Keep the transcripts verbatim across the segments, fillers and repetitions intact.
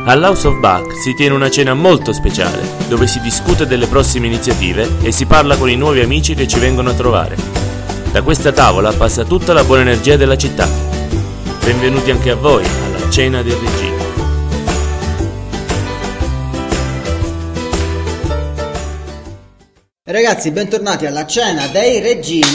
All'House of Bach si tiene una cena molto speciale, dove si discute delle prossime iniziative e si parla con i nuovi amici che ci vengono a trovare. Da questa tavola passa tutta la buona energia della città. Benvenuti anche a voi alla Cena del Regino. Ragazzi, bentornati alla Cena dei Regini.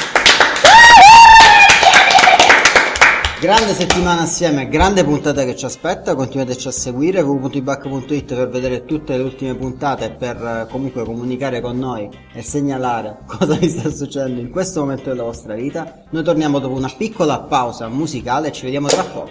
Grande settimana assieme, grande puntata che ci aspetta. Continuateci a seguire w w w punto i bac punto it per vedere tutte le ultime puntate, per eh, comunque comunicare con noi e segnalare cosa vi sta succedendo in questo momento della vostra vita. Noi torniamo dopo una piccola pausa musicale e ci vediamo tra poco.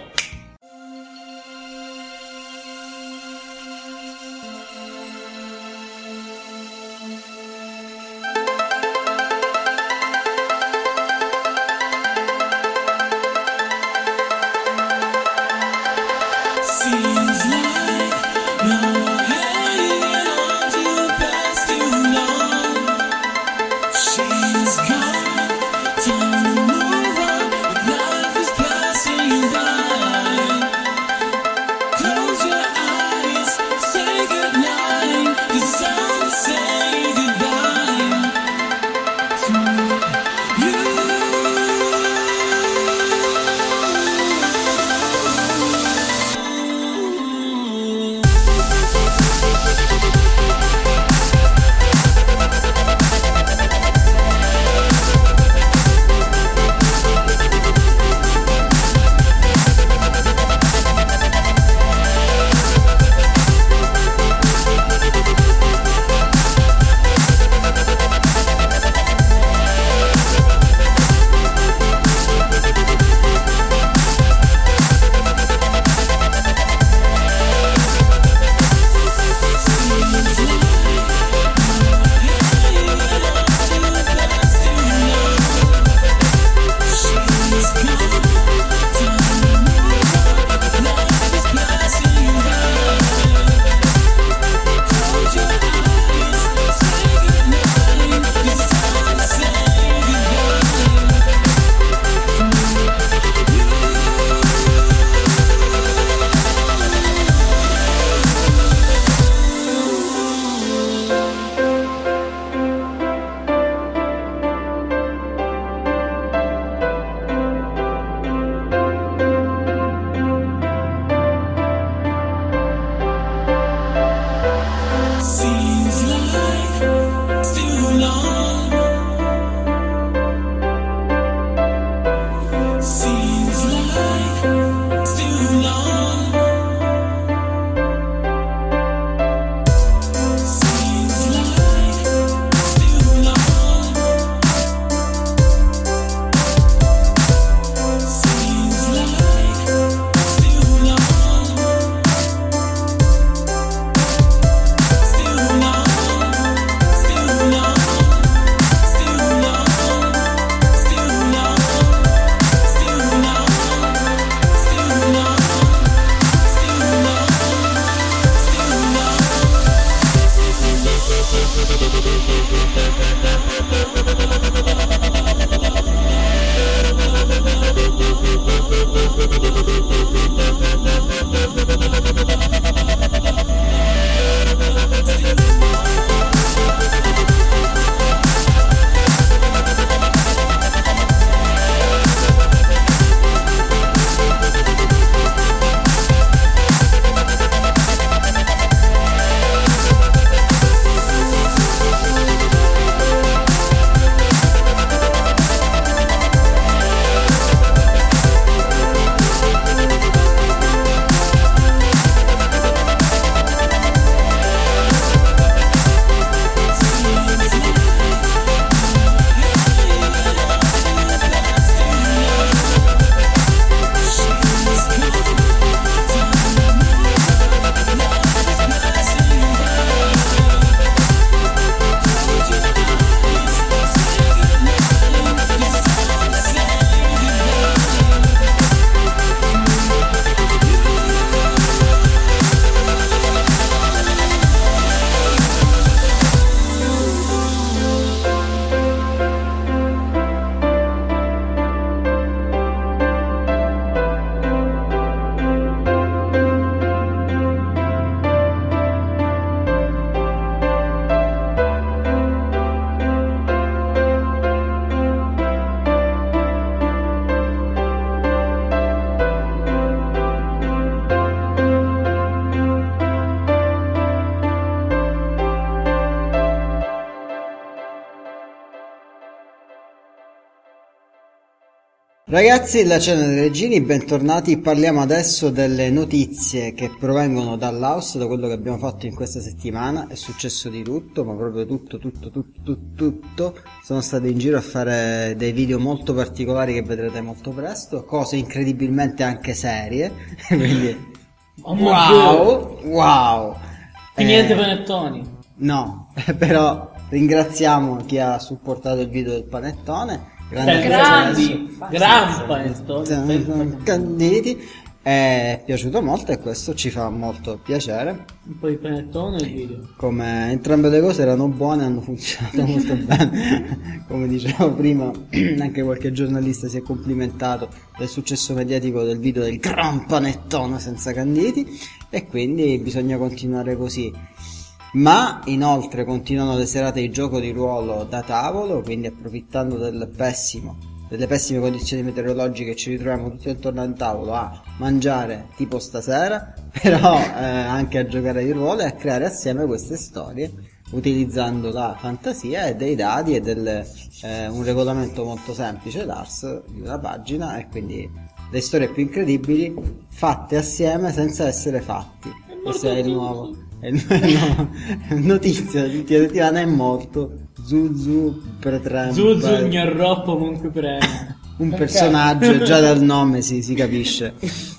Ragazzi, la cena dei regini, bentornati. Parliamo adesso delle notizie che provengono dall'house, da quello che abbiamo fatto in questa settimana. È successo di tutto, ma proprio tutto, tutto, tutto, tutto, tutto. Sono stato in giro a fare dei video molto particolari che vedrete molto presto, cose incredibilmente anche serie. Quindi, Oh, wow, wow. E niente panettoni. No, però ringraziamo chi ha supportato il video del panettone. Grande Grandi, gran panettoni. Canditi, è piaciuto molto e questo ci fa molto piacere. Un po' di panettone e il video. Come entrambe le cose erano buone, hanno funzionato molto bene. Come dicevo prima, anche qualche giornalista si è complimentato del successo mediatico del video del gran panettone senza canditi, e quindi bisogna continuare così. Ma inoltre continuano le serate di gioco di ruolo da tavolo, quindi approfittando del pessimo, delle pessime condizioni meteorologiche, ci ritroviamo tutti attorno al tavolo a mangiare tipo stasera, però eh, anche a giocare di ruolo e a creare assieme queste storie utilizzando la fantasia e dei dadi e del, eh, un regolamento molto semplice d'Ars di una pagina, e quindi le storie più incredibili fatte assieme senza essere fatti. Questo è il nuovo. È il nuovo notizia di settimana, è morto Zuzu Pretrem. Zuzu Gnarroppo comunque preme. Un personaggio, già dal nome si, si capisce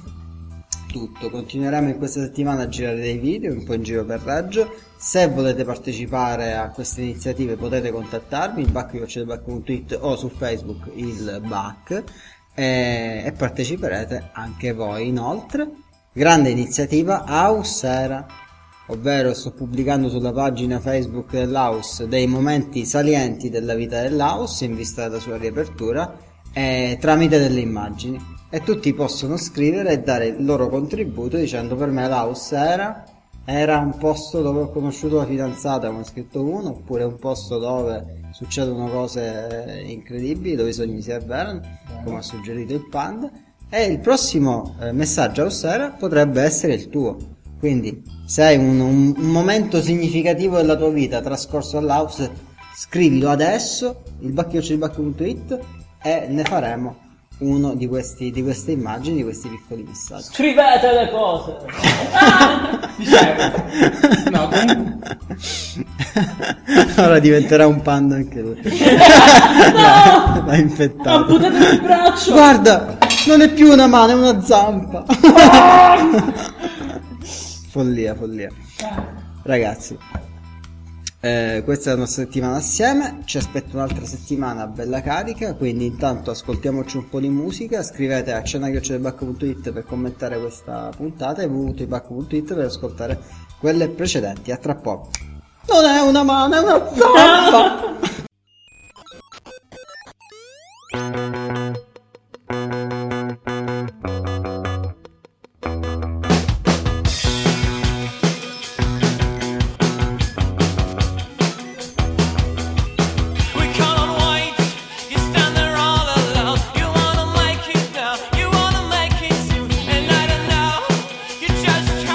tutto. Continueremo in questa settimana a girare dei video un po' in giro per Reggio. Se volete partecipare a queste iniziative potete contattarmi, il bac punto it o su Facebook il bac, e, e parteciperete anche voi. Inoltre, grande iniziativa Housera, ovvero sto pubblicando sulla pagina Facebook dell'House dei momenti salienti della vita dell'House in vista della sua riapertura, eh, tramite delle immagini, e tutti possono scrivere e dare il loro contributo dicendo: per me l'House era era un posto dove ho conosciuto la fidanzata, come ha scritto uno, oppure un posto dove succedono cose incredibili, dove i sogni si avverano, come ha suggerito il Panda. E il prossimo eh, messaggio Housera potrebbe essere il tuo. Quindi, se hai un, un, un momento significativo della tua vita trascorso all'house, scrivilo adesso, il bac punto it, e ne faremo uno di questi di queste immagini, di questi piccoli messaggi. Scrivete le cose. Ah! Dicevo. No, comunque. Ora diventerà un panda anche lui. No! L'ha infettato. Amputatemi il braccio. Guarda, non è più una mano, è una zampa. Follia, follia. Ragazzi, eh, questa è la nostra settimana assieme, ci aspetta un'altra settimana bella carica, quindi intanto ascoltiamoci un po' di musica. Scrivete a cena chiocciola bac punto it per commentare questa puntata e w w w punto i bac punto it per ascoltare quelle precedenti. A tra poco. Non è una mano, è una zampa.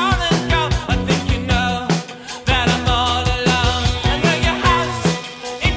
In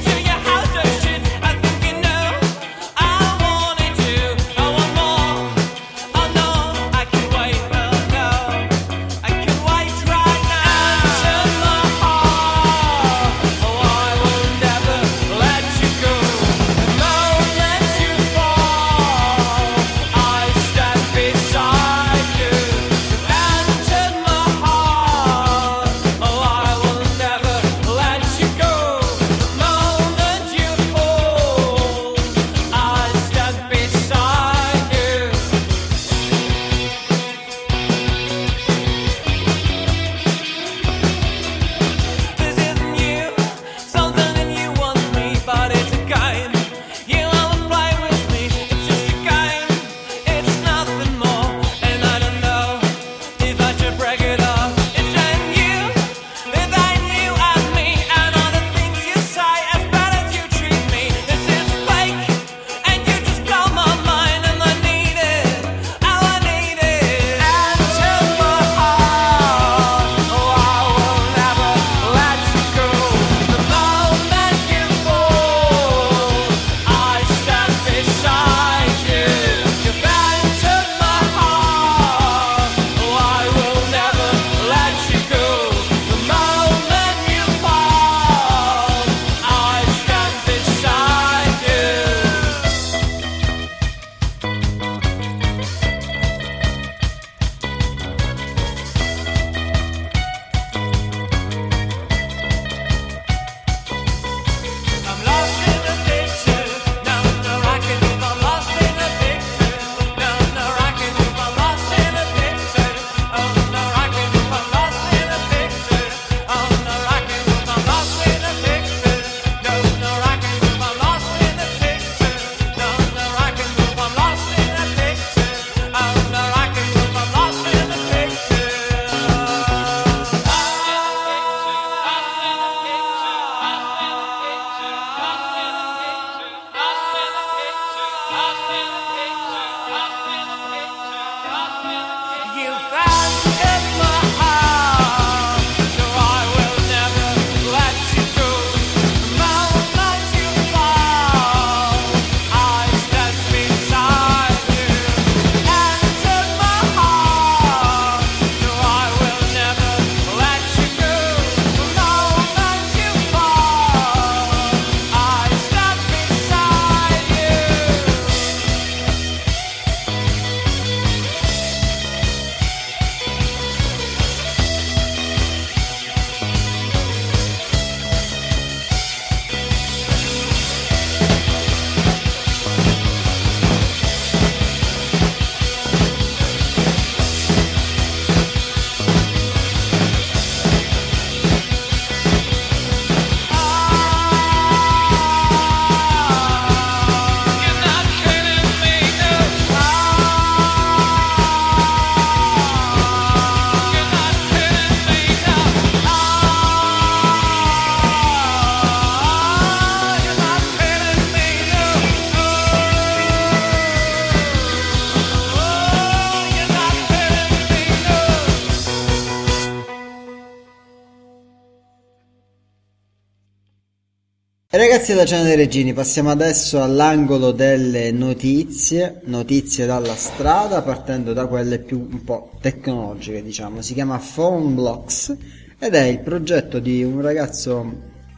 E ragazzi della Cena dei Regini, passiamo adesso all'angolo delle notizie, notizie dalla strada, partendo da quelle più un po' tecnologiche, diciamo. Si chiama PhoneBlocks ed è il progetto di un ragazzo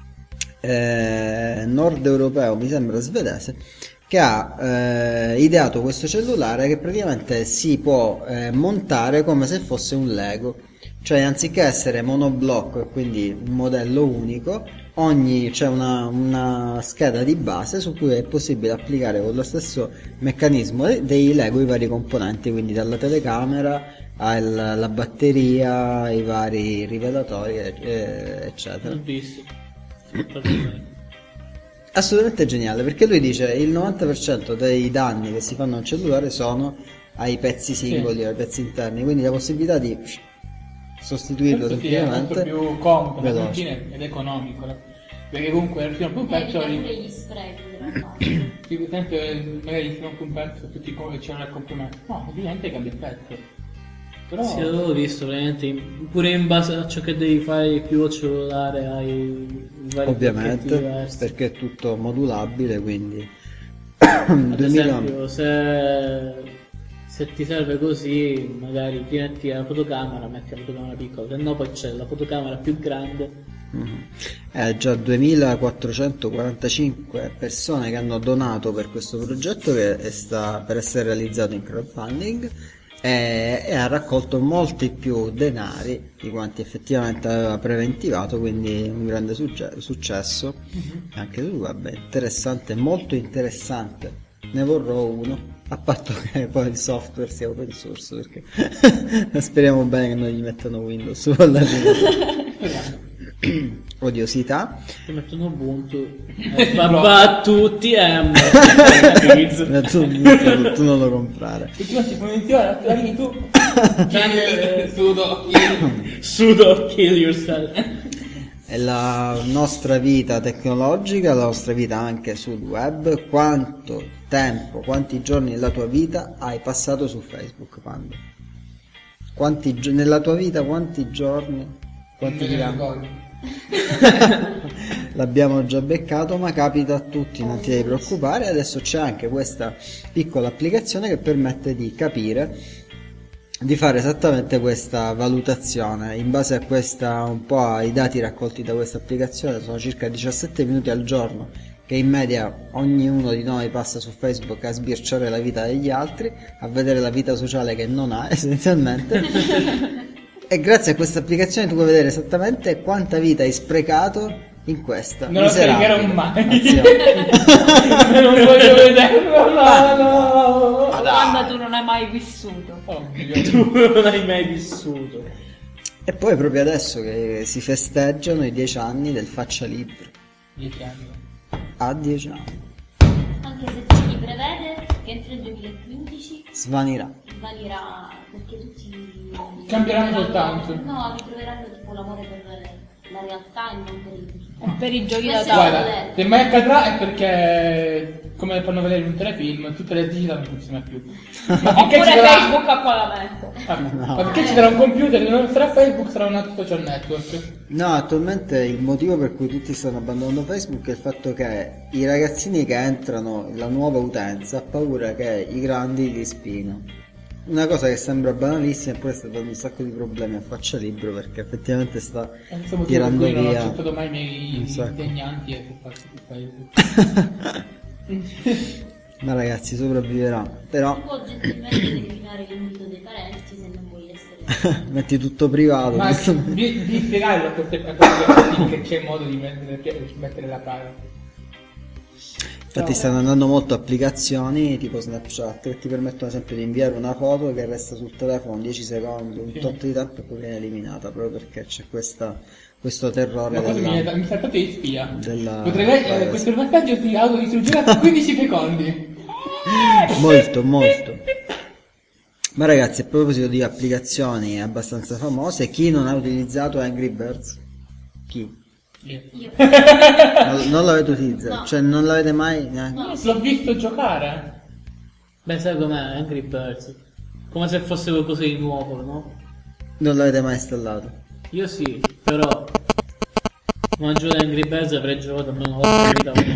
eh, nord europeo, mi sembra svedese, che ha eh, ideato questo cellulare che praticamente si può eh, montare come se fosse un Lego. Cioè, anziché essere monoblocco e quindi un modello unico, ogni c'è una, una scheda di base su cui è possibile applicare con lo stesso meccanismo dei Lego i vari componenti, quindi dalla telecamera alla batteria, ai vari rivelatori, eccetera. L'ho visto. Assolutamente geniale, perché lui dice il novanta per cento dei danni che si fanno a un cellulare sono ai pezzi singoli, sì, ai pezzi interni, quindi la possibilità di sostituirlo semplicemente è molto più comodo veloce ed economico, perché comunque fino a un pezzo evitare gli sprechi della parte. per esempio magari fino a un pezzo tutti come c'è una compromesso, no, ovviamente cambia il pezzo, però sì, l'avevo visto veramente pure in base a ciò che devi fare più al cellulare hai vari ovviamente perché è tutto modulabile, quindi ad esempio se se ti serve così, magari ti metti la fotocamera, metti la fotocamera piccola, se no poi c'è la fotocamera più grande. Mm-hmm. Eh, già duemilaquattrocentoquarantacinque persone che hanno donato per questo progetto che è sta per essere realizzato in crowdfunding e, e ha raccolto molti più denari di quanti effettivamente aveva preventivato, quindi un grande succe- successo mm-hmm. anche sul web. È interessante, molto interessante. Ne vorrò uno, a patto che poi il software sia open source, perché speriamo bene che non gli mettano Windows con la odiosità. Ti mettono Ubuntu eh, va a tutti e tu, tu, tu non lo comprare. E tu non ti funziona, arrivi tu sudo sudo kill yourself. È la nostra vita tecnologica, la nostra vita anche sul web. Quanto tempo, quanti giorni della tua vita hai passato su Facebook, Pando? Quanti gio- nella tua vita quanti giorni? Quanti grammi? L'abbiamo già beccato, ma capita a tutti, non ti devi preoccupare. Adesso c'è anche questa piccola applicazione che permette di capire, di fare esattamente questa valutazione in base a questa, un po' ai dati raccolti da questa applicazione. Sono circa diciassette minuti al giorno che in media ognuno di noi passa su Facebook a sbirciare la vita degli altri, a vedere la vita sociale che non ha essenzialmente. E grazie a questa applicazione tu puoi vedere esattamente quanta vita hai sprecato in questa non lo caricherò mai non voglio vederlo, no, no. Quando tu non hai mai vissuto, oh, tu non hai mai vissuto. E poi proprio adesso che si festeggiano i dieci anni del Faccia Libro. dieci anni A dieci anni anche se si prevede che entro il duemilaquindici svanirà svanirà, perché tutti cambieranno soltanto, no, ritroveranno tipo l'amore per la realtà e non per il per i giochi da Questo tavola. guarda, se mai accadrà è perché come fanno vedere in un telefilm tutte le digital non funziona più. Ma Oppure sarà... Facebook a pagamento. Ah, no. Ma perché ci sarà un computer che non sarà Facebook, sarà un altro social network. No, attualmente il motivo per cui tutti stanno abbandonando Facebook è il fatto che i ragazzini che entrano, la nuova utenza, ha paura che i grandi li spino. Una cosa che sembra banalissima, eppure sta dando un sacco di problemi a Faccia Libro, perché effettivamente sta tirando via. Non ho accettato mai i miei insegnanti e ma ragazzi, sopravviverà. Però può gentilmente eliminare l'invito dei parenti se non vuoi essere metti tutto privato. Ma di, di spiegare a queste persone che c'è modo di mettere, di mettere la private. Infatti stanno andando molto applicazioni tipo Snapchat che ti permettono sempre di inviare una foto che resta sul telefono dieci secondi, un tot di tempo e poi viene eliminata, proprio perché c'è questa, questo terrore. Ma della, mi, mi sta fatto di spia. Della, Potrei leggere eh, questo vantaggio di autodistruggerà per quindici secondi. Molto, molto. Ma ragazzi, a proposito di applicazioni abbastanza famose, chi non ha utilizzato Angry Birds? Chi? io. Non, non l'avete utilizzato? No. Cioè non l'avete mai neanche? No. L'ho visto giocare. Beh, sai com'è Angry Birds? Come se fosse qualcosa di nuovo, no? Non l'avete mai installato? Io sì, però Ma gioco di Angry Birds avrei giocato almeno una volta in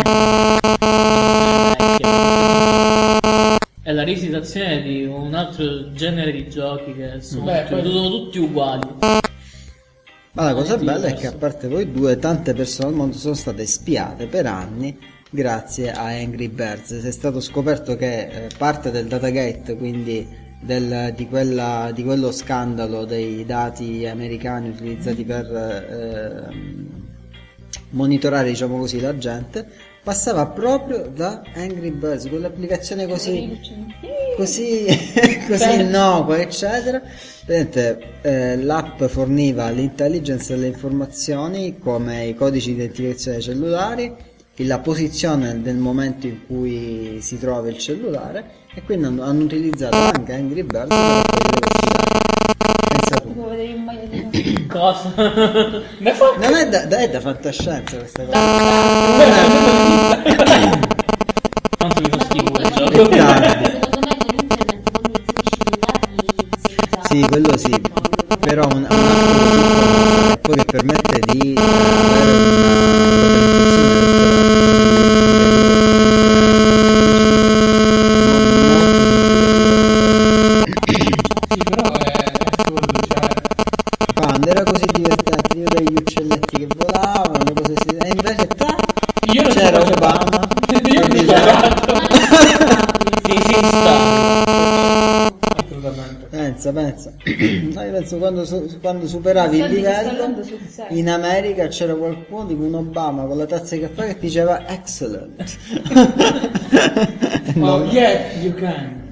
vita. È la rivisitazione di un altro genere di giochi che sono, Beh, tutti, poi- sono tutti uguali. Ma la cosa Sì, bella è diverso. che a parte voi due, tante persone al mondo sono state spiate per anni grazie a Angry Birds. È stato scoperto che eh, parte del Datagate, quindi del- di, quella, di quello scandalo dei dati americani utilizzati per eh, monitorare, diciamo così, la gente, passava proprio da Angry Birds, quell'applicazione così così, così innocua, eccetera. Vedete, eh, l'app forniva l'intelligence e le informazioni come i codici di identificazione dei cellulari, la posizione nel momento in cui si trova il cellulare, e quindi hanno, hanno utilizzato anche Angry Birds per raccogliere questi dati. Pensa tu. Devo vedere un paio di Cosa? Ne fa- Non è da, da, è da fantascienza questa cosa. Quanto mi fa schifo quel È gioco. tardi. Secondo me su internet quando inserisci i dati sei già... Sì, quello sì, però un, un altro così poi che permette di eh, avere Sì, però è assurdo, cioè... quando era così divertente, io degli uccelletti che volavano, cose si... e invece ta, Io non c'era ci faccio Obama. Io non ci Quindi, giocato. Sì, sì, sta. Assolutamente. pensa, pensa. No, io penso quando, su- quando superavi il soldi che sta livello, andando sul serio. in America c'era qualcuno tipo un Obama con la tazza di caffè che ti diceva excellent. Oh, yes, you can.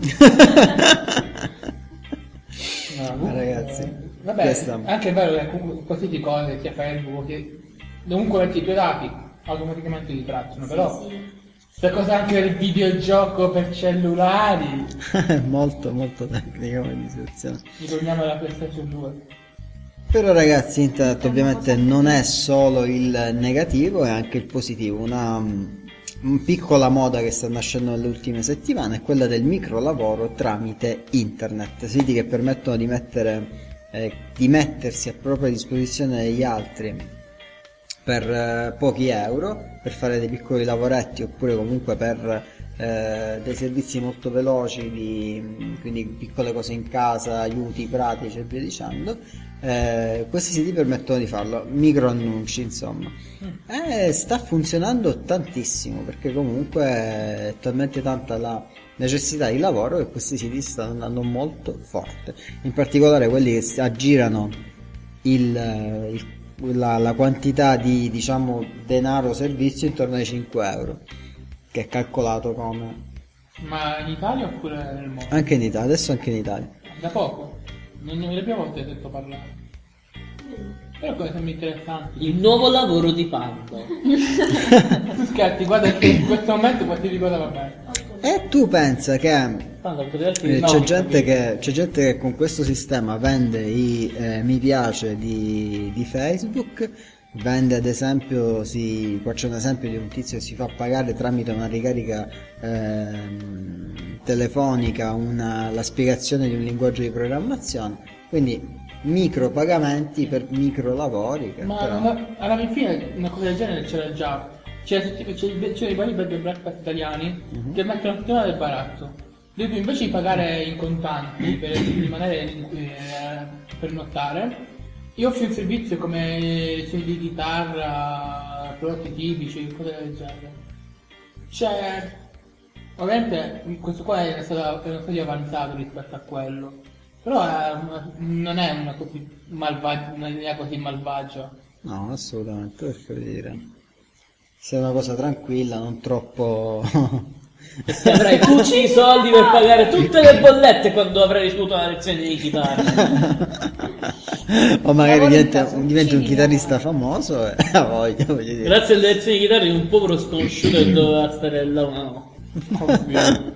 No, Ma ragazzi, vabbè, questa- anche è vero che comunque qualsiasi cosa, sia Facebook, che dovunque metti i tuoi dati, automaticamente li tracciano, però questa cosa anche del videogioco per cellulari, molto molto tecnica come situazione. ritorniamo alla PlayStation due. Però ragazzi, internet ovviamente non è solo il negativo, è anche il positivo. Una, una piccola moda che sta nascendo nelle ultime settimane è quella del micro lavoro tramite internet, siti che permettono di mettere eh, di mettersi a propria disposizione degli altri per eh, pochi euro, per fare dei piccoli lavoretti, oppure comunque per eh, dei servizi molto veloci, di, quindi piccole cose in casa, aiuti pratici e via dicendo. Eh, questi siti permettono di farlo, micro annunci insomma. Eh, sta funzionando tantissimo, perché comunque è talmente tanta la necessità di lavoro che questi siti stanno andando molto forte, in particolare quelli che si aggirano il, il La, la quantità di, diciamo, denaro servizio intorno ai cinque euro, che è calcolato come Ma in Italia oppure nel mondo? anche in Italia, adesso anche in Italia. Da poco? Non ne le prime volte sento parlare. Però come sembra interessante. Il nuovo lavoro di Panda. Tu scherzi, guarda che in questo momento qualsiasi cosa va bene. E tu pensa che Panda, potresti eh, No, c'è, ho gente capito. che c'è gente che con questo sistema vende i eh, mi piace di, di Facebook, vende ad esempio, si, qua c'è un esempio di un tizio che si fa pagare tramite una ricarica ehm, telefonica una, la spiegazione di un linguaggio di programmazione, quindi micro pagamenti per micro lavori che Ma però- una- alla fine una cosa del genere c'era già. C'era, c'era, c'era i vari bed and breakfast italiani che mettono il tema del baratto. Dove tu invece di pagare in contanti per rimanere eh, per nottare, io offro un servizio come lezioni di chitarra, prodotti tipici, cose del genere. Cioè, ovviamente questo qua è stato, è uno stadio avanzato rispetto a quello. Però è una- non è una così malvagia, un'idea così malvagia. no, assolutamente, per dire, se è una cosa tranquilla, non troppo Perché avrai tutti i soldi per pagare tutte le bollette quando avrai ricevuto una lezione di chitarra. o magari Lavori in diventa, casa, diventa un cucini, chitarrista famoso e ha voglia, voglio dire. Grazie alle lezioni di chitarra di un povero sconosciuto che doveva stare là una notte.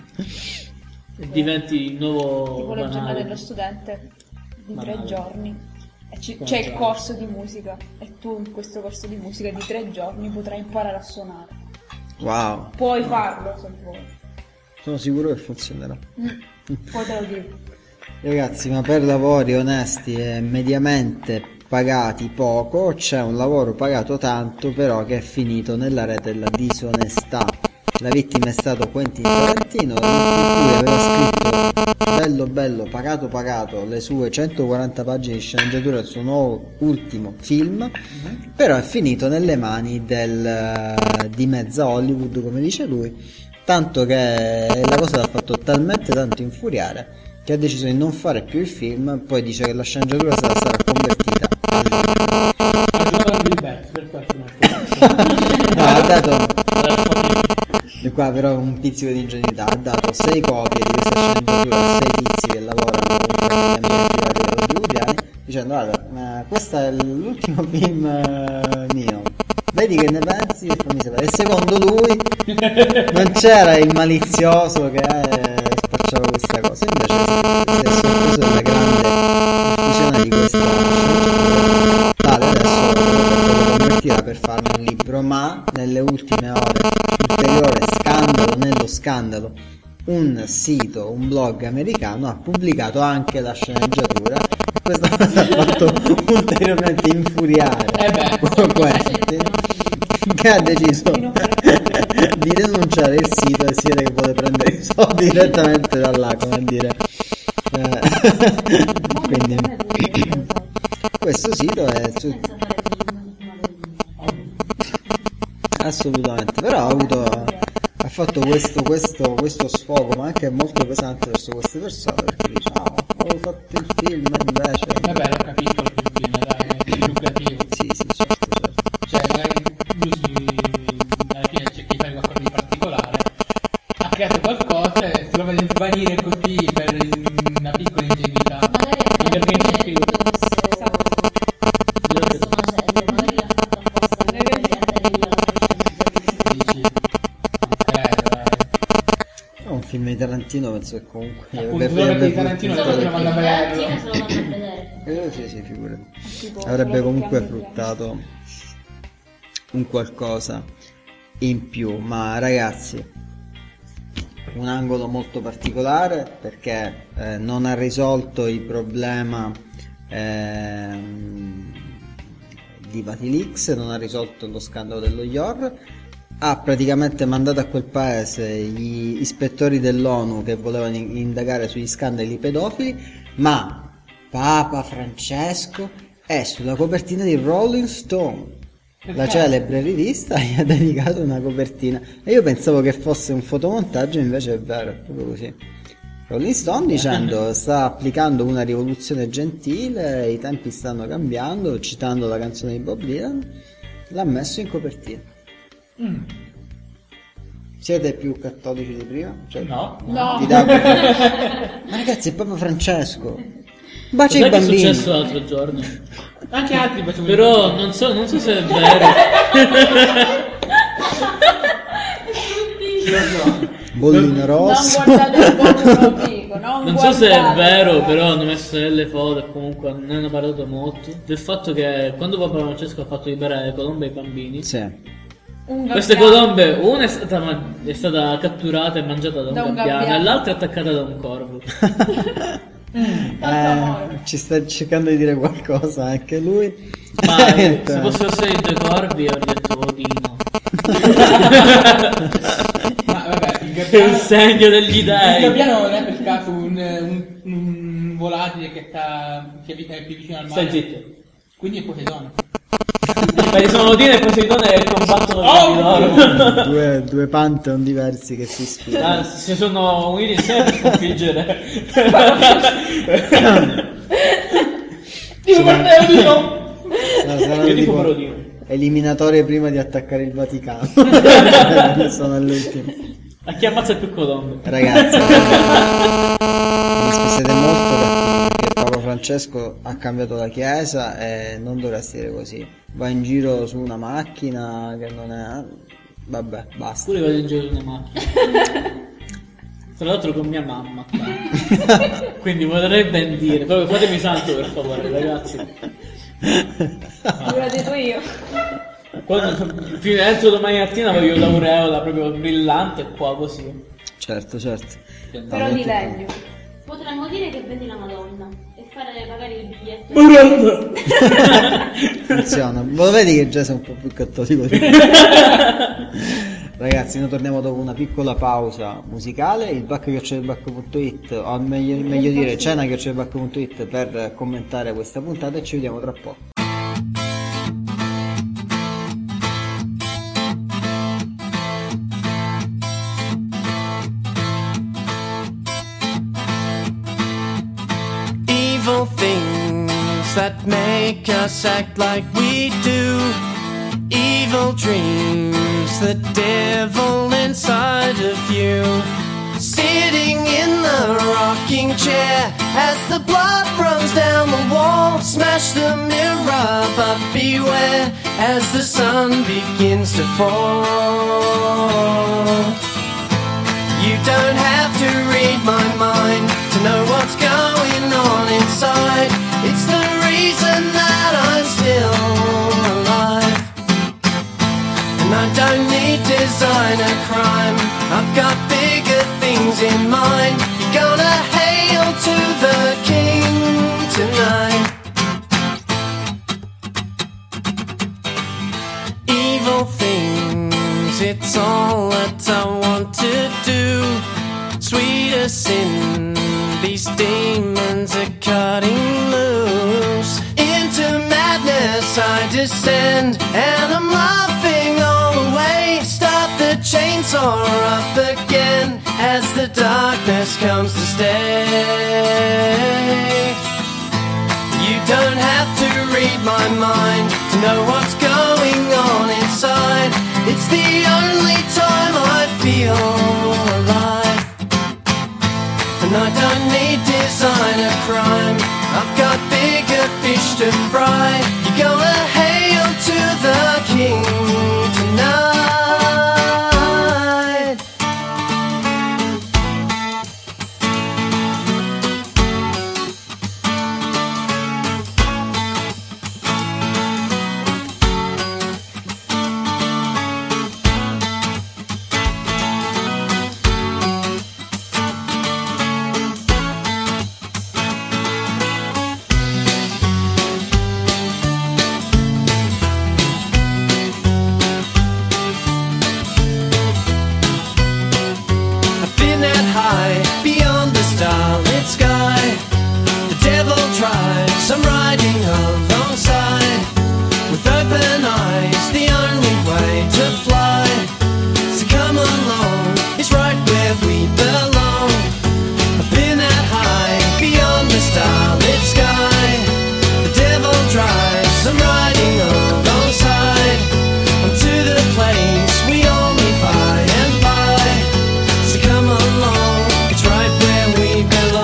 E diventi il nuovo tipo la giornata banale. dello studente di tre Banale. giorni. E ci- Come c'è il giorni? corso di musica e tu in questo corso di musica di tre giorni potrai imparare a suonare. Wow, Puoi farlo se vuoi. sono sicuro che funzionerà. Poi te lo dico. Ragazzi, ma per lavori onesti e mediamente pagati poco, c'è un lavoro pagato tanto però che è finito nella rete della disonestà. La vittima è stato Quentin Tarantino, in cui aveva scritto bello bello, pagato pagato, le sue centoquaranta pagine di sceneggiatura del suo nuovo ultimo film, mm-hmm. però è finito nelle mani del, di mezza Hollywood, come dice lui, tanto che la cosa l'ha fatto talmente tanto infuriare che ha deciso di non fare più il film. Poi dice che la sceneggiatura sarà, sarà convertita no, ha dato e qua però un pizzico di ingenuità, ha dato sei copie di questa sceneggiatura a sei tizi che lavorano per gli ambienti vari hollywoodiani, dicendo guarda, ma questo è l'ultimo film uh, mio, vedi che ne pensi e fammi sapere. E secondo lui non c'era il malizioso che eh, spacciava questa cosa, invece si è sorpreso della grande diffusione di questa sceneggiatura, tale adesso potrebbe convertirla per farne un libro. Ma nelle ultime ore, ulteriore scandalo nello scandalo, un sito, un blog americano ha pubblicato anche la sceneggiatura e questa cosa ha fatto ulteriormente infuriare eh beh. Quentin, che ha deciso di denunciare il sito e si vede che vuole prendere i soldi direttamente da là, come dire eh, quindi questo sito è su... assolutamente, però ha avuto ha fatto questo, questo, questo sfogo, ma anche molto pesante verso queste persone, perché diciamo avevo fatto il film invece vabbè, l'ho capito il film, dai, è più lucrativo. sì sì certo certo cioè magari lui alla fine cerca di fare qualcosa di particolare, ha creato qualcosa e si lo vede svanire così per una piccola ingenuità. Magari è Perché tutto non questo, questo macello, magari l'ha fatto apposta per riprendere io la Dici, ok, dai. è un film di Tarantino, penso che comunque Appunto, avrebbe- solo perché avrebbe di Tarantino fruttato- lo manda a vederlo. Tarantino se lo manda a vedere. Eh, sì sì figurati, Tipo, avrebbe solo comunque perché hanno fruttato un qualcosa in più. Ma ragazzi, un angolo molto particolare, perché eh, non ha risolto il problema ehm, di Vatilix, non ha risolto lo scandalo dello I O R, ha praticamente mandato a quel paese gli ispettori dell'ONU che volevano in- indagare sugli scandali pedofili, ma Papa Francesco è sulla copertina di Rolling Stone, la celebre rivista, gli ha dedicato una copertina e io pensavo che fosse un fotomontaggio, invece è vero, è proprio così. Rolling Stone dicendo sta applicando una rivoluzione gentile, i tempi stanno cambiando, citando la canzone di Bob Dylan, l'ha messo in copertina. Mm. Siete più cattolici di prima? Cioè, No. No. vi dà- ma ragazzi, è Papa Francesco, bacia i Sai che è bambini. successo l'altro giorno? Anche altri facevano. Però non so, non so se è vero. Bollino Non rosso. guardate il povero amico, non, Non so se è guardate. vero, però hanno messo delle foto e comunque ne hanno parlato molto. Del fatto che quando Papa Francesco ha fatto liberare le colombe ai bambini, Sì. Un queste gabbiano. colombe, una è stata, ma- è stata catturata e mangiata da un, Da un gabbiano, gabbiano. e l'altra è attaccata da un corvo. Tanto Eh, amore. ci sta cercando di dire qualcosa anche lui. Ma Eh, se fossero stati due corvi avrei detto Odino. Ma vabbè, il È un gabbiano. segno degli Il dei. gabbiano non è per caso un, un, un volatile che sta che è più vicino al mare. Stai zitto. Quindi è Poseidone. Perché sono Odino e Poseidone che combattono tra Oh! di loro. due, due Pantheon diversi che si sfidano. Ah, si sono uniti insieme per sconfiggere. Dio Matteo, Dio! No, saranno Io dico tipo Parodino. eliminatorie prima di attaccare il Vaticano. Sono all'ultimo. A chi ammazza più colombe? Ragazzi, mi siete molto cattivi, perché Papa Francesco ha cambiato la chiesa e non dovresti dire così. Va in giro su una macchina che non è... Vabbè, basta. Pure vado in giro in una macchina. Tra l'altro con mia mamma qua. Quindi vorrei ben dire. Proprio fatemi santo per favore, ragazzi. Ve l'ho detto io. Quando, fino entro domani mattina voglio l'aureola proprio brillante qua così. Certo, certo. Però di legno. Potremmo dire che vedi la Madonna e fare magari il biglietto. Funziona. Lo vedi che già sei un po' più cattolico di me. Ragazzi, noi torniamo dopo una piccola pausa musicale. Il back chiocciola back punto it, o meglio, meglio dire cena chiocciola back punto it, per commentare questa puntata, e ci vediamo tra poco. Evil things that make us act like we do. Evil dreams, the devil inside of you. Sitting in the rocking chair as the blood runs down the wall. Smash the mirror, but beware as the sun begins to fall. You don't have to read my mind to know what's going on inside. It's the reason that I'm still alive. And I don't need designer crime, I've got bigger things in mind. You're gonna hail to the king tonight. Evil things, it's all that I want to do. Sweeter sin, these demons are cutting loose. Into madness I descend, and I'm laughing all the way. Start the chainsaw up again as the darkness comes to stay. You don't have to read my mind to know what's going on inside. It's the only time I feel alive. And I don't need designer crime, I've got bigger fish to fry. You're gonna hail to the king tonight. I'm riding alongside with open eyes, the only way to fly. So come along, it's right where we belong. I've been that high, beyond the starlit sky. The devil drives, I'm riding alongside. I'm to the place we all meet by and by. So come along, it's right where we belong.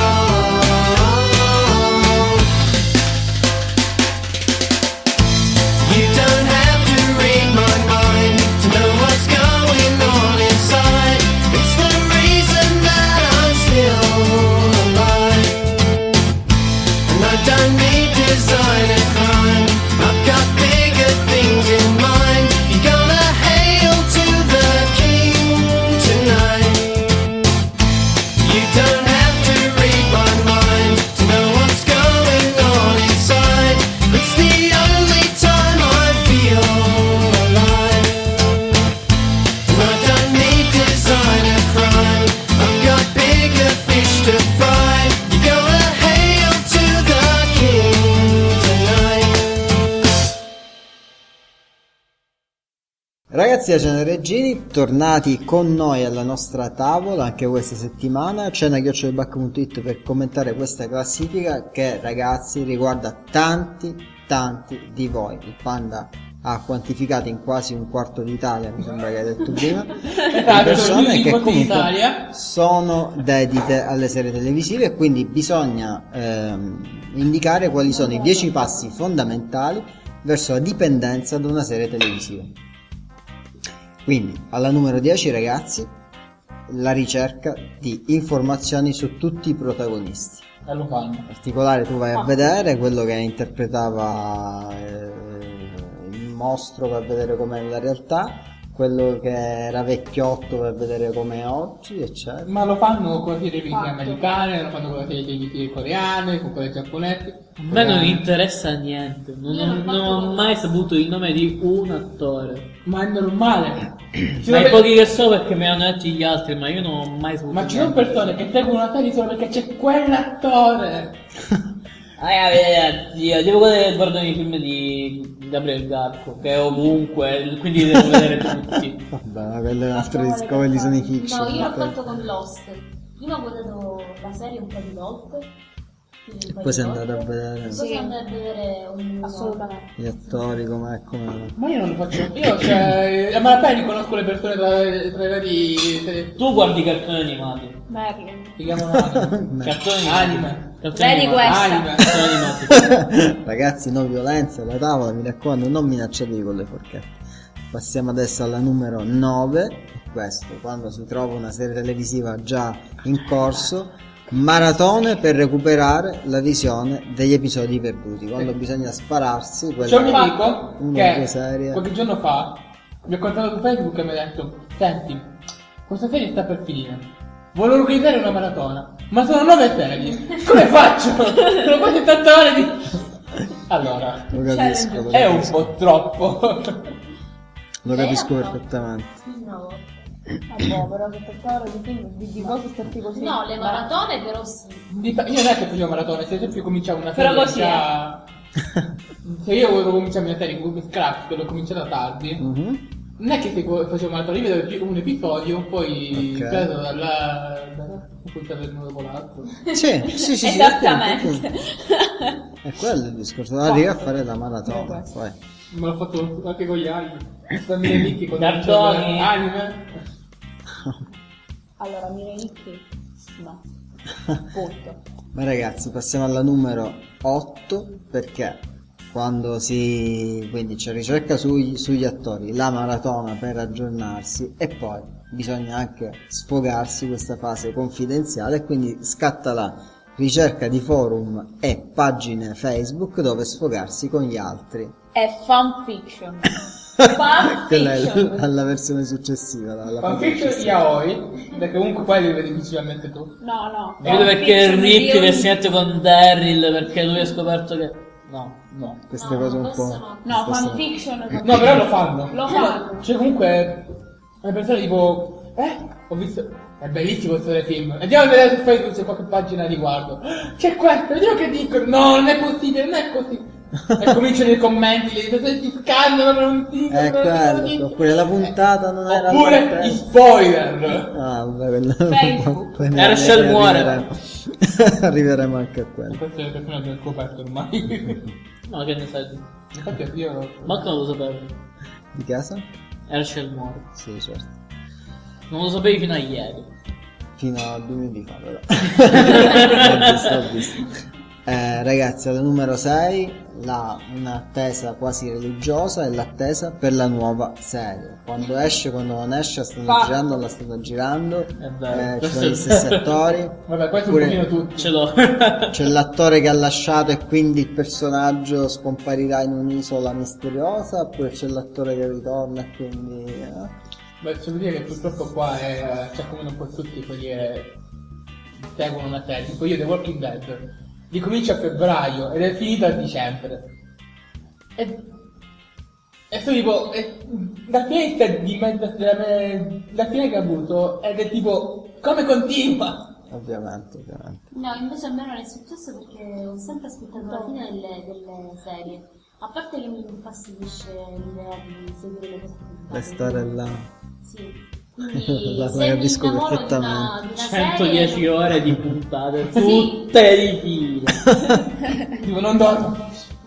Ragazzi da Cena Regini, tornati con noi alla nostra tavola anche questa settimana, cena chiocciola back punto it, per commentare questa classifica che, ragazzi, riguarda tanti tanti di voi. Il Panda ha quantificato in quasi un quarto d'Italia, mi sembra che hai detto prima, di persone che comunque sono dedite alle serie televisive, e quindi bisogna ehm, indicare quali sono i dieci passi fondamentali verso la dipendenza da una serie televisiva. Quindi alla numero dieci, ragazzi, la ricerca di informazioni su tutti i protagonisti. In particolare tu vai a vedere quello che interpretava eh, il mostro, per vedere com'è la realtà, quello che era vecchiotto per vedere com'è oggi, eccetera. Ma lo fanno con le serie televisive Fatto. americane, lo fanno con le serie televisive coreane, con quelle giapponesi. A me non interessa niente, non, Io non non ho faccio- mai saputo il nome di un attore. Ma è normale. Ci Ma sono i pochi che so perché mi hanno detto gli altri, ma io non ho mai saputo. Ma ci sono niente. persone che seguono una serie solo perché c'è quell'attore. Ah, eh, io devo guardare i film di Gabriel Garco, che è ovunque, quindi li devo vedere tutti. Vabbè, ma quello è un altro disco, quelli sono i fiction. No, io l'ho fatto con Lost. Prima ho guardato la serie un po' di volte. quindi un po' Poi di sei volte. andato a vedere Poi sono andata a vedere un Assolutamente. gli attori com'è, com'è. Ma io non lo faccio. Io, cioè, a malapena conosco le persone tra, tra i vari. Tu guardi cartoni animati. Merlin. Si chiamano anime. Cartoni Anime. Cartoni Vedi animati. questa? Anime. Cartoni animati. Ragazzi, no violenza alla tavola, mi raccomando, non minacciatevi con le forchette. Passiamo adesso alla numero nove. Questo, quando si trova una serie televisiva già in corso, maratone per recuperare la visione degli episodi perduti. Quando bisogna spararsi, C'è un mio quella amico una delle che serie. qualche giorno fa mi ha contattato su Facebook e mi ha detto: senti, questa serie sta per finire. Volevo organizzare una maratona, ma sono nove serie. Come faccio? Sono quasi ottanta ore di. Allora, Lo capisco, lo è un capisco, po' troppo. lo capisco perfettamente. No. Vabbè, però che per ore di film di, di cose stati così. No, le maratone però sì. Dip- Io non è che facevo maratona, se ad esempio cominciavo una Però serie così, già. Se io volevo cominciare una serie come Scraps, che l'ho cominciata tardi, Mhm. non è che se facevo maratona, io vedevo un episodio, poi Ok. preso dalla. dalla puntata del nuovo l'altro. Sì, sì, sì, sì, Esattamente. appunto, appunto. È quello il discorso, arriva a fare la maratona, poi. Me l'ho fatto anche con gli altri. Fammi le nicchi con Cartoni. anime. Allora, Mireicchi, no. Punto. Ma ragazzi, passiamo alla numero otto, perché quando si quindi c'è ricerca sugli, sugli attori, la maratona per aggiornarsi e poi bisogna anche sfogarsi questa fase confidenziale, e quindi scatta la ricerca di forum e pagine Facebook dove sfogarsi con gli altri. È fanfiction. Quella è Fanfiction. la, la versione successiva, la, la Fanfiction successiva. yaoi, perché comunque poi li vedi principalmente tu. No, no. Vedo perché Fanfiction Rick io- che si mette con Daryl perché lui ha scoperto che. No, no. Queste No, cose un questo po'. no. No, queste- fanfiction. No, però lo fanno. Lo fanno. Cioè comunque le persone tipo eh, ho visto è bellissimo questo telefilm. Andiamo a vedere su Facebook se c'è qualche pagina a riguardo. C'è questo, vediamo che dicono. No, non è possibile, non è così. E cominciano i commenti, le persone ti scannano, non dicono. È non quello, dicono. oppure la puntata non era Oppure all'altezza. gli spoiler. Ah, vabbè, quello. Facebook. poi ne- Herschel ne muore. Arriveremo. Arriveremo anche a quello. Queste le persone abbiamo scoperto ormai. No, che ne sai? Infatti io Ma non lo sapevo. Di casa? Herschel muore. Sì, certo. Non lo sapevi fino a ieri. Fino a due minuti fa, però. Ho visto, ho visto. Eh, ragazzi, alla numero sei, la, un'attesa quasi religiosa è l'attesa per la nuova serie. Quando esce, quando non esce, la stanno Ah. girando, la stanno girando. È vero. Eh, ci Questo sono è gli stessi vero. attori. vabbè, questo Oppure- un pochino tutti. Ce l'ho. C'è l'attore che ha lasciato e quindi il personaggio scomparirà in un'isola misteriosa, oppure c'è l'attore che ritorna e quindi. eh? Beh, c'è da dire che purtroppo qua è, c'è come un po' tutti quelli che seguono una serie. Tipo io The Walking Dead ricomincia a febbraio ed è finita a dicembre. E, e sono tipo, e, la fine di mezzo, della me- la fine che ha avuto ed è tipo, come continua? Ovviamente, ovviamente. No, invece a me non è successo perché ho sempre aspettato la fine delle, delle serie. A parte che mi infastidisce l'idea di seguire le cose puntate. Le storie là. Sì. Quindi La se mi capisco innamoro di una, perfettamente. di una centodieci serie... ore di puntate, Sì. tutte di fila. Tipo, non dormo.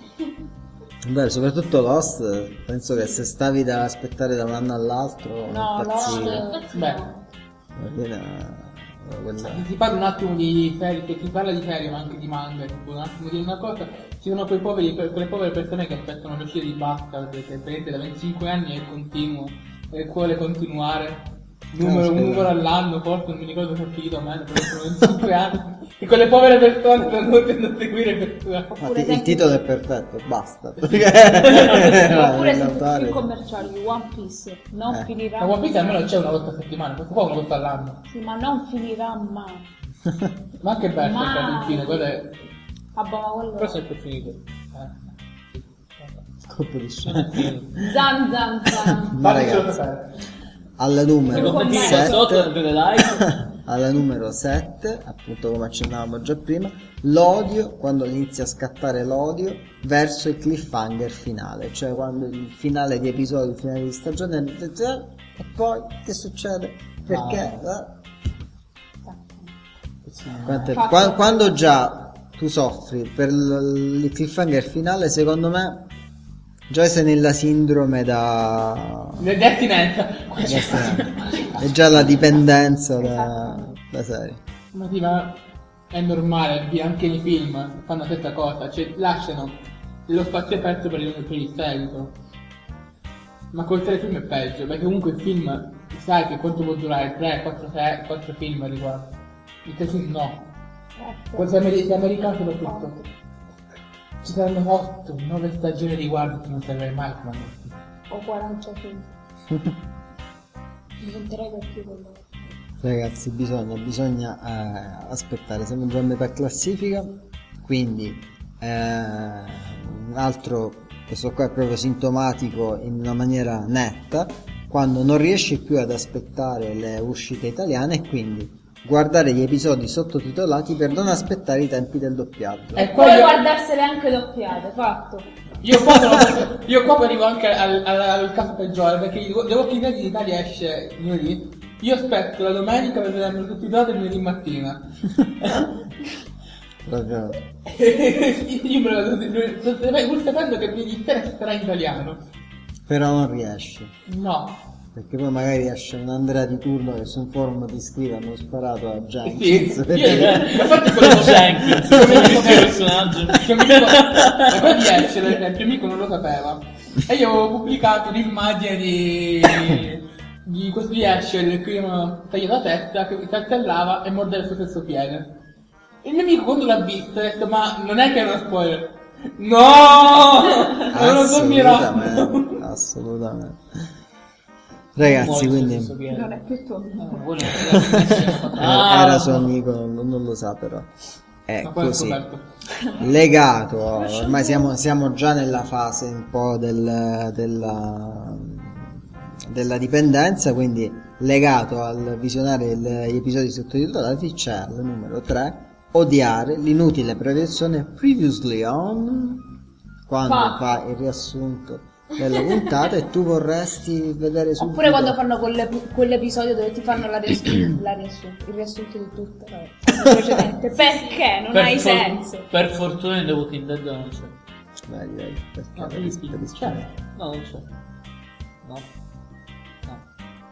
Beh, soprattutto Lost, penso che se stavi da aspettare da un anno all'altro, No, impazzivi. Lost- Infatti Beh. no. Alla fine, eh, quella- Si parla un attimo di serie, che si parla di serie ma anche di manga, tipo un attimo di una cosa, ci sono quei poveri, quelle povere persone che aspettano l'uscita di Bastard, che è presente da venticinque anni e continua, e vuole continuare. numero, No, un numero all'anno, forse non mi ricordo se è finito o meno, però sono venticinque anni. E quelle povere persone non potendo seguire per Ma ti- il titolo è perfetto, basta. Oppure Oppure sempre film commerciali, One Piece, non Eh. finirà Ma One Piece mai. almeno c'è una volta a settimana, questo qua una volta all'anno. Sì, ma non finirà mai. Ma anche Berserk Mai. alla fine, quello è... Vabbè, ma quello... Però è sempre finito. Eh. colpo di scena. Zan zan zan. Ma Fammi solo ragazzi, sapere. alla numero Con me. Sotto sette, delle like. alla numero sette, appunto come accennavamo già prima, l'odio, quando inizia a scattare l'odio verso il cliffhanger finale, cioè quando il finale di episodio, il finale di stagione, e poi che succede? Perché? Eh? Quante- Fatto. qua- quando già tu soffri per l- il cliffhanger finale, secondo me già sei nella sindrome da Di astinenza. è già la dipendenza da, da serie. Ma sì, ma è normale, anche nei film fanno la stessa cosa, cioè lasciano lo spazio aperto per il, per il seguito. Ma col telefilm è peggio, perché comunque il film sai che quanto può durare, tre, quattro, sei, quattro film riguardo. Il telefilm no. Quello americano americano soprattutto. Ci saranno otto, nove stagioni riguardo che non saprai mai come andrà. O quaranta film. Diventerai per più quello. Ragazzi, bisogna, bisogna eh, aspettare, siamo già a metà classifica, quindi eh, un altro, questo qua è proprio sintomatico in una maniera netta, quando non riesci più ad aspettare le uscite italiane e quindi guardare gli episodi sottotitolati per non aspettare i tempi del doppiaggio. E Puoi poi io, guardarsele anche doppiate, fatto. io qua sono, io qua arrivo anche al, al, al caso peggiore, perché The Walking Dead in Italia esce lunedì. Io aspetto la domenica per vedermi tutti i dati lunedì mattina. Proprio. Io me lo vedo, pur sapendo che lunedì sera sarà in italiano. Però non riesci, No. perché poi magari esce un Andrea di turno che su un forum ti scrive hanno sparato a Sì, Jenkins. io, perché- infatti quello Jenkins, come il personaggio. che mi dico, e poi di esce, per esempio, il mio amico non lo sapeva. E io avevo pubblicato l'immagine di, di questo di Escher che io taglio la testa, che saltellava e mordeva il suo stesso piede. Il mio amico quando l'ha visto ha detto, ma non è che è uno spoiler. No! Non lo dormirò. assolutamente, assolutamente. Ragazzi, quindi Non è più tuo amico. eh, Ah. era suo amico, non, non lo sa però. È Ma poi ho così. scoperto. Legato, ormai siamo, siamo già nella fase un po' del, della, della dipendenza, quindi legato al visionare il- gli episodi sottotitolati c'è al numero tre odiare l'inutile prevenzione previously on, quando Fa. fa il riassunto della puntata e tu vorresti vedere subito. Oppure quando fanno quelle- quell'episodio dove ti fanno la riassunto, la riassunto, il riassunto di tutto vabbè, il precedente. Perché? Non Per hai for- senso. Per fortuna in The Walking Dead non c'è. Vedi, vedi, perché No, per- sì, per- c'è. No, non c'è. No. No.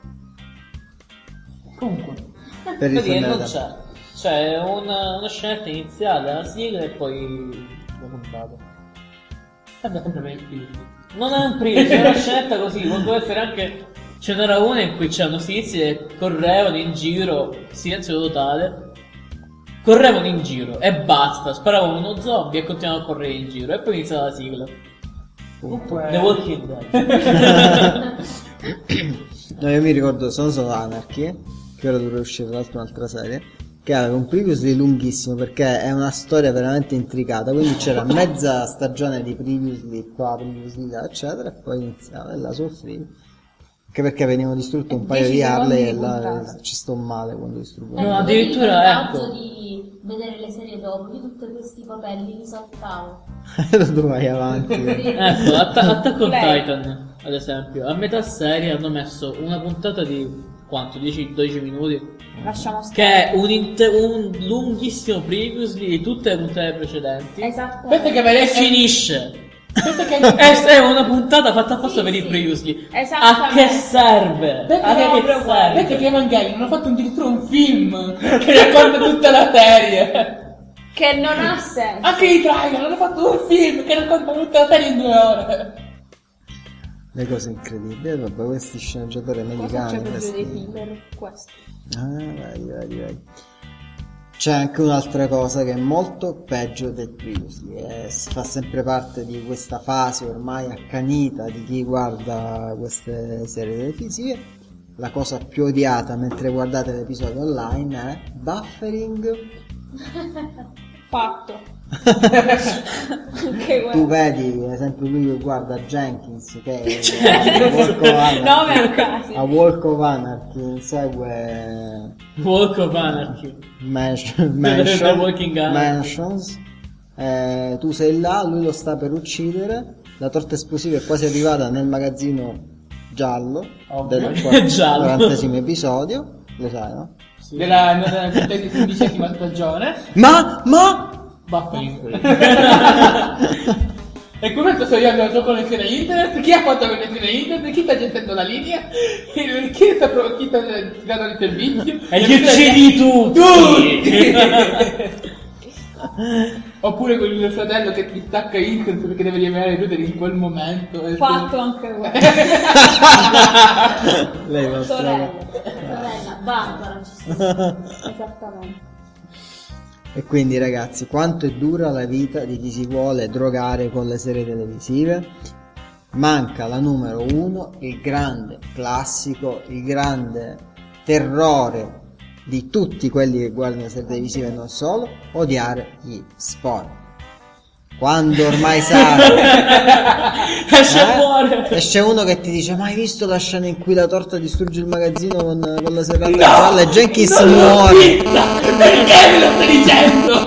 Comunque, per Per dire, ritornare non da- c'è. C'è una, una scenetta iniziale, la sigla e poi la puntata. sembra sempre per il film. Non è un primo, c'è una scenetta così, potrebbe essere anche... Ce n'era una in c'è c'erano tizi che correvano in giro, silenzio totale, correvano in giro e basta, sparavano uno zombie e continuavano a correre in giro e poi iniziava la sigla. Comunque, The Walking Dead. No, io mi ricordo Sons of Anarchy, che ora dovrebbe uscire tra l'altro un'altra serie, che aveva un previously lunghissimo perché è una storia veramente intricata, quindi c'era mezza stagione di previously qua, previously là, eccetera, e poi iniziava e la soffrivi. Anche perché venivano distrutte un paio dieci di Harley e secondi di là puntata. ci sto male quando distruggono. No, Ecco, addirittura, vedi il vantaggio ecco. di vedere le serie dopo, di tutti questi papelli li saltavo. Lo vai avanti. Ecco, Atta- Attack on Lei. Titan, ad esempio, a metà serie hanno messo una puntata di quanto? dieci dodici minuti? Lasciamo stare. Che è un, inte- un lunghissimo previously di tutte le puntate precedenti. Esatto. pensa che E avere finisce. pensa che È, è una puntata fatta apposta Sì, per i sì. previously. A Esattamente. che serve? Perché A che proprio serve? Perché che Evangelion hanno fatto addirittura un film che racconta tutta la serie. Che non ha senso. Anche i trailer hanno fatto un film che racconta tutta la serie in due ore. Le cose incredibili, vabbè, questi sceneggiatori Cosa americani. c'è peggio dei questi... filler? Questo. Ah, vedi, vedi, vedi. C'è anche un'altra cosa che è molto peggio del Previously e fa sempre parte di questa fase ormai accanita di chi guarda queste serie televisive. La cosa più odiata mentre guardate l'episodio online è buffering. Fatto. Anche Tu quello. vedi, ad esempio, lui che guarda Jenkins che è a Walk of Anarchy, Nome a casi. a Walk of Anarchy segue Walk of Anarchy. Mansion, The mansion, Walking Anarchy. Mansions. Eh, tu sei là, lui lo sta per uccidere, la torta esplosiva è quasi arrivata nel magazzino giallo Ovvio. del Giallo. quarantesimo episodio, lo sai, no? Della, della quindicesima stagione. Ma, ma Buffering. E come sto io la tua connessione internet? Chi ha fatto la connessione internet? Chi sta gestendo la linea? Chi sta, pro- chi sta tirando il servizio? E gli uccidi tutti! Tutti! Oppure quel fratello che ti stacca internet perché deve riavere i router in quel momento. e- Fatto anche quello. lei va Sorella. Sorella, Barbara, ci sta. Esattamente. E quindi ragazzi, quanto è dura la vita di chi si vuole drogare con le serie televisive? Manca la numero uno, il grande classico, il grande terrore di tutti quelli che guardano le serie televisive e non solo, odiare gli spoiler. Quando ormai sai, Esce eh, fuori! esce uno che ti dice: ma hai visto la scena in cui la torta distrugge il magazzino con, con la serranda gialla e Jenkins muore? Perché me lo stai dicendo?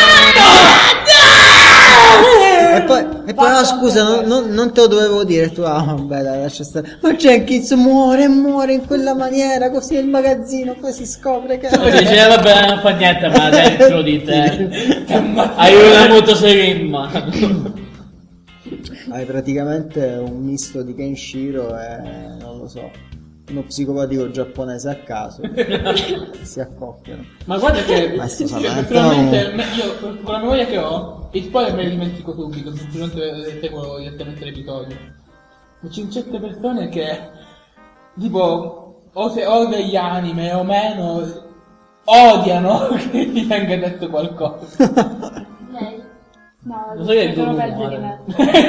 E poi, e poi no, scusa, non, non- non te lo dovevo dire. Tu, ah, vabbè, dai, lascia stare. Ma Jenkins muore, muore in quella maniera, così nel magazzino, poi si scopre che. Poi dice, eh, vabbè, non fa niente, ma dentro di te hai una motoserie in mano. Hai praticamente un misto di Kenshiro e non lo so, uno psicopatico giapponese a caso. Si accoppiano. Ma guarda che Ma sto io, sapendo. personalmente me- io con la memoria che ho i spoiler me li dimentico subito, semplicemente seguo direttamente l'episodio. Ma c'è certe persone che tipo o, se, o degli anime o meno odiano che gli venga detto qualcosa. Lei? No, Lo so che è sono duro peggio di muore.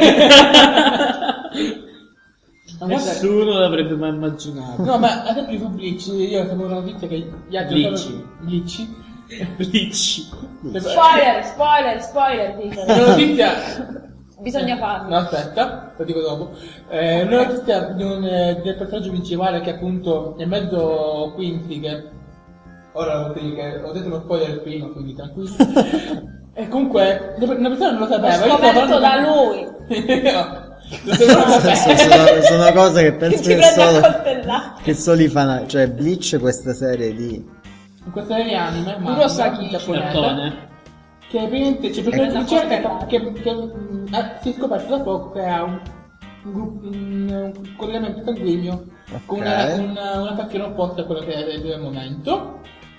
Ma guarda- Nessuno l'avrebbe mai immaginato. No, ma ad esempio su Bleach io sapevo una notizia che gli altri Bleach. Bleach. Bleach. Spoiler, spoiler, spoiler, dicono. Una notizia. Bisogna farlo. No, aspetta, lo dico dopo. Eh, una notizia di un, eh, del personaggio principale che appunto è mezzo Quincy, che ora lo dico che ho detto uno spoiler prima, quindi tranquillo. E comunque una persona non lo sapeva. L'ho io stavo scoperto da parlando- lui. No, lo sapeva. sono, sono cose che penso Ci che prende a solo, coltellate. che solo i fan, cioè Bleach, questa serie di In questa serie anime, ma Puro Saki, giapponese, Cartone. che praticamente c'è Ecco. personaggio principale che, che, che mh, ha- si è scoperto da poco che ha un, un, gruppo- un- un collegamento sanguigno con una, Ok. una, una fazione opposta a quello che è del momento.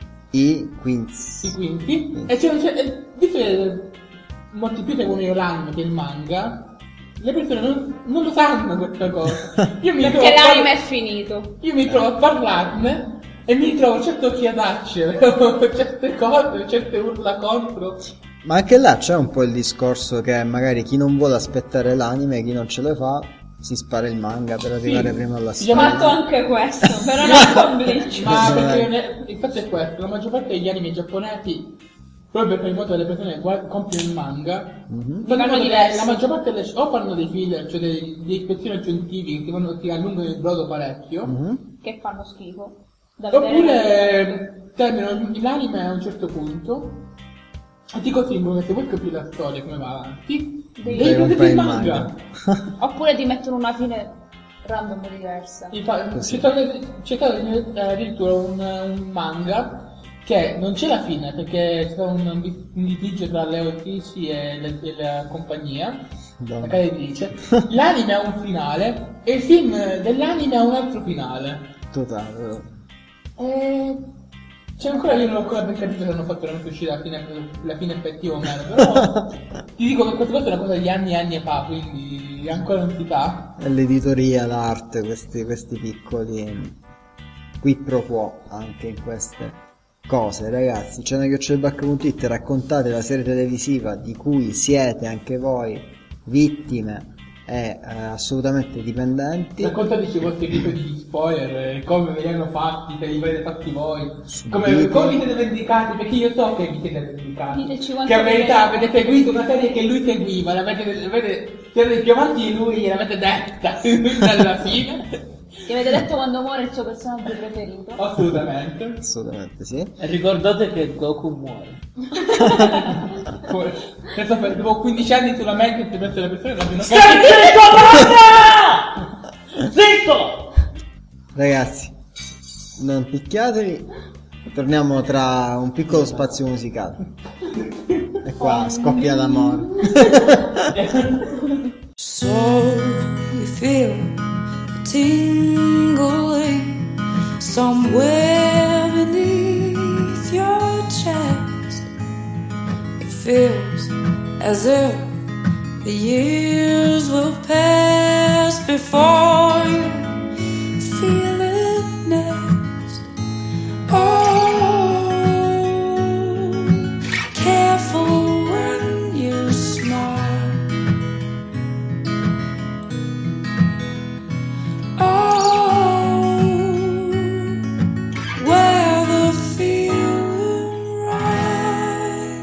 i Queens. Sì, quindi. E c'è, c'è, e visto che molti più seguono io l'anime che il manga, le persone non, non lo sanno questa cosa. Io mi Perché trovo a l'anime par- è finito. io mi trovo a parlarne e mi trovo certo chiadacce, certe cose, certe urla contro. Ma anche là c'è un po' il discorso che magari chi non vuole aspettare l'anime, chi non ce le fa, si spara il manga per arrivare Sì. prima alla Si Ho chiama- storia. fatto anche questo, però non con Bleach. Ma Sì, perché dai. ne- il fatto è questo, la maggior parte degli anime giapponesi, proprio per il modo delle persone che guard- compiono il manga, Mhm. fanno Fanno delle- diversi. la maggior parte delle o fanno dei filler, cioè dei, dei ispezioni aggiuntivi che, vanno, che allungano il brodo parecchio, Mhm. Che fanno schifo. Da vedere. oppure terminano l'anime a un certo punto e ti costringono che se vuoi capire la storia come va avanti, Devi devi comprare prendere il il manga. manga. Oppure ti mettono una fine random diversa. Infa- Così. C'è stato, c'è stato eh, addirittura un, un manga che non c'è la fine perché c'è stato un, un litigio tra le autrici e, le- e la compagnia, la Dai. casa editrice. L'anime ha un finale e il film dell'anime ha un altro finale. Totale. E Cioè ancora io non ho ancora ben capito se hanno fatto veramente uscire la fine, la fine effettiva o meno, però ti dico che questa cosa è una cosa di anni e anni fa, quindi ancora non si fa. È l'editoria, l'arte, questi, questi piccoli qui pro quo anche in queste cose. Ragazzi, c'è una chiocciolback punto it, raccontate la serie televisiva di cui siete anche voi vittime e eh, assolutamente dipendenti. Raccontateci i vostri episodi di spoiler, eh, come ve li hanno fatti, se li avete fatti voi, Subito. come, come vi siete vendicati, perché io so che vi siete vendicati. Diteci quanto Che a verità vedete. avete seguito una serie che lui seguiva, l'avete, l'avete, siete più avanti di lui e l'avete detta alla fine. Che avete detto quando muore il suo personaggio preferito? Assolutamente. Assolutamente sì. E ricordate che Goku muore. Penso per dopo quindici anni sulla mente ti penso le persone l'abbiano Stai zitto, basta! Zitto! Ragazzi, non picchiatevi. Torniamo tra un piccolo spazio musicale. E qua scoppia l'amore. So you feel tingling somewhere beneath your chest. It feels as if the years will pass before you feel it next. Oh, careful when you smile. Oh, where the feeling right.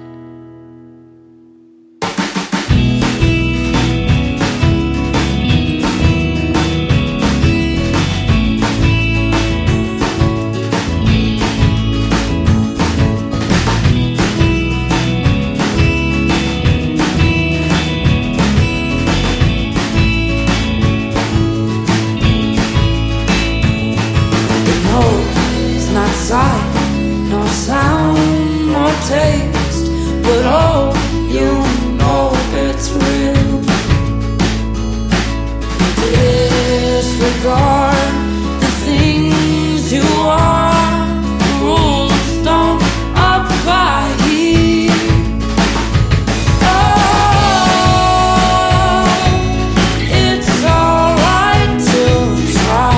No, it's not sight, nor sound, nor taste, but oh, you know it's real. Disregard the things you are, the rules don't apply here. Oh, it's alright to try.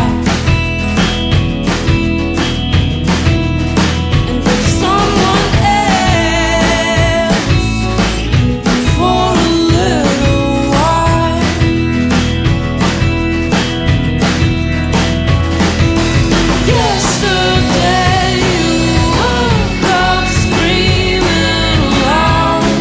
And be someone else for a little while. Yesterday you woke up screaming loud,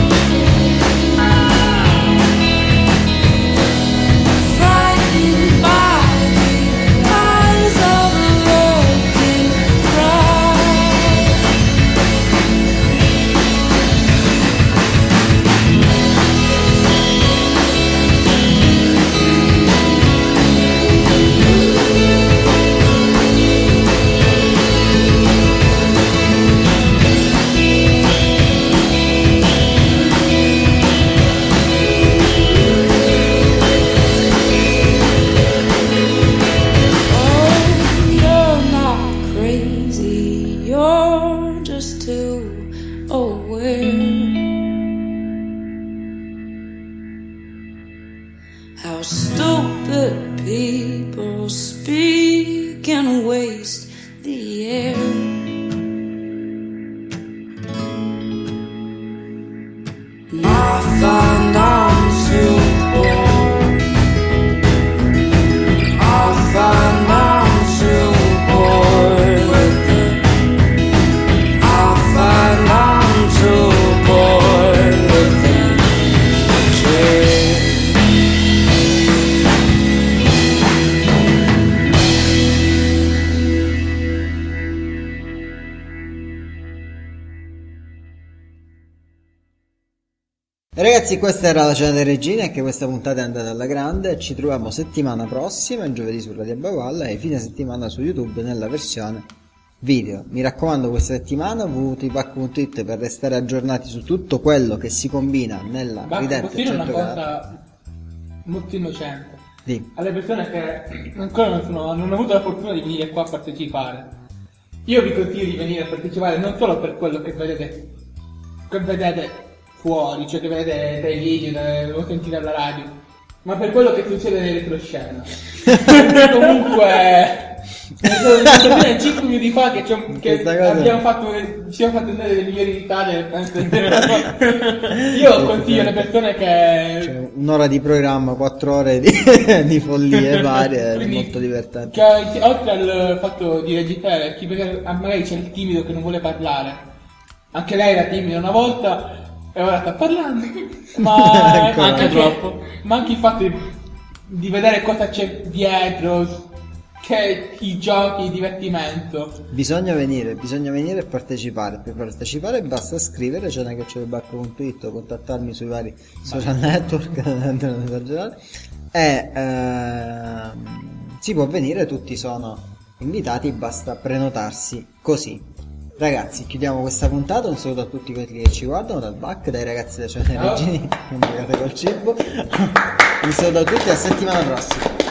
frightened by the eyes of a looking crowd. Oh, you're not crazy, you're just too aware. How stupid people speak and waste the air. I find I'm too bored. I find I'm too bored with it. I find I'm too bored with it. Yeah. E ragazzi, questa era la cena delle regine, anche questa puntata è andata alla grande. Ci troviamo settimana prossima, il giovedì su Radio Bawalla e fine settimana su YouTube nella versione video. Mi raccomando, questa settimana w w w punto i pack punto it per restare aggiornati su tutto quello che si combina nella Ma ridente posso dire una centro cosa molto innocente Sì. alle persone che ancora non, sono, non hanno avuto la fortuna di venire qua a partecipare. io vi consiglio di venire a partecipare non solo per quello che vedete, che vedete fuori, cioè che vedete dai video, dai, lo sentite alla radio, ma per quello che succede nel retroscena. Perché comunque cinque minuti fa che, che cosa... abbiamo fatto ci siamo fatti andare delle migliori d'Italia. Io consiglio alle persone che cioè, un'ora di programma, quattro ore di, di follie varie. È molto divertente, che, oltre al fatto di registrare, chi magari c'è il timido che non vuole parlare, anche lei era timida una volta e ora sta parlando, ma Ecco, anche, anche troppo ma anche il fatto di, di vedere cosa c'è dietro, che i giochi, il divertimento. bisogna venire, bisogna venire e partecipare. Per partecipare basta scrivere cena chiocciola bacco punto it o contattarmi sui vari social network non esagerare, e ehm, si può venire, tutti sono invitati, basta prenotarsi così. Ragazzi, chiudiamo questa puntata. Un saluto a tutti quelli che ci guardano, dal Bac, dai ragazzi da Cena dei Regini, non giocate col cibo. Un saluto a tutti, a settimana prossima.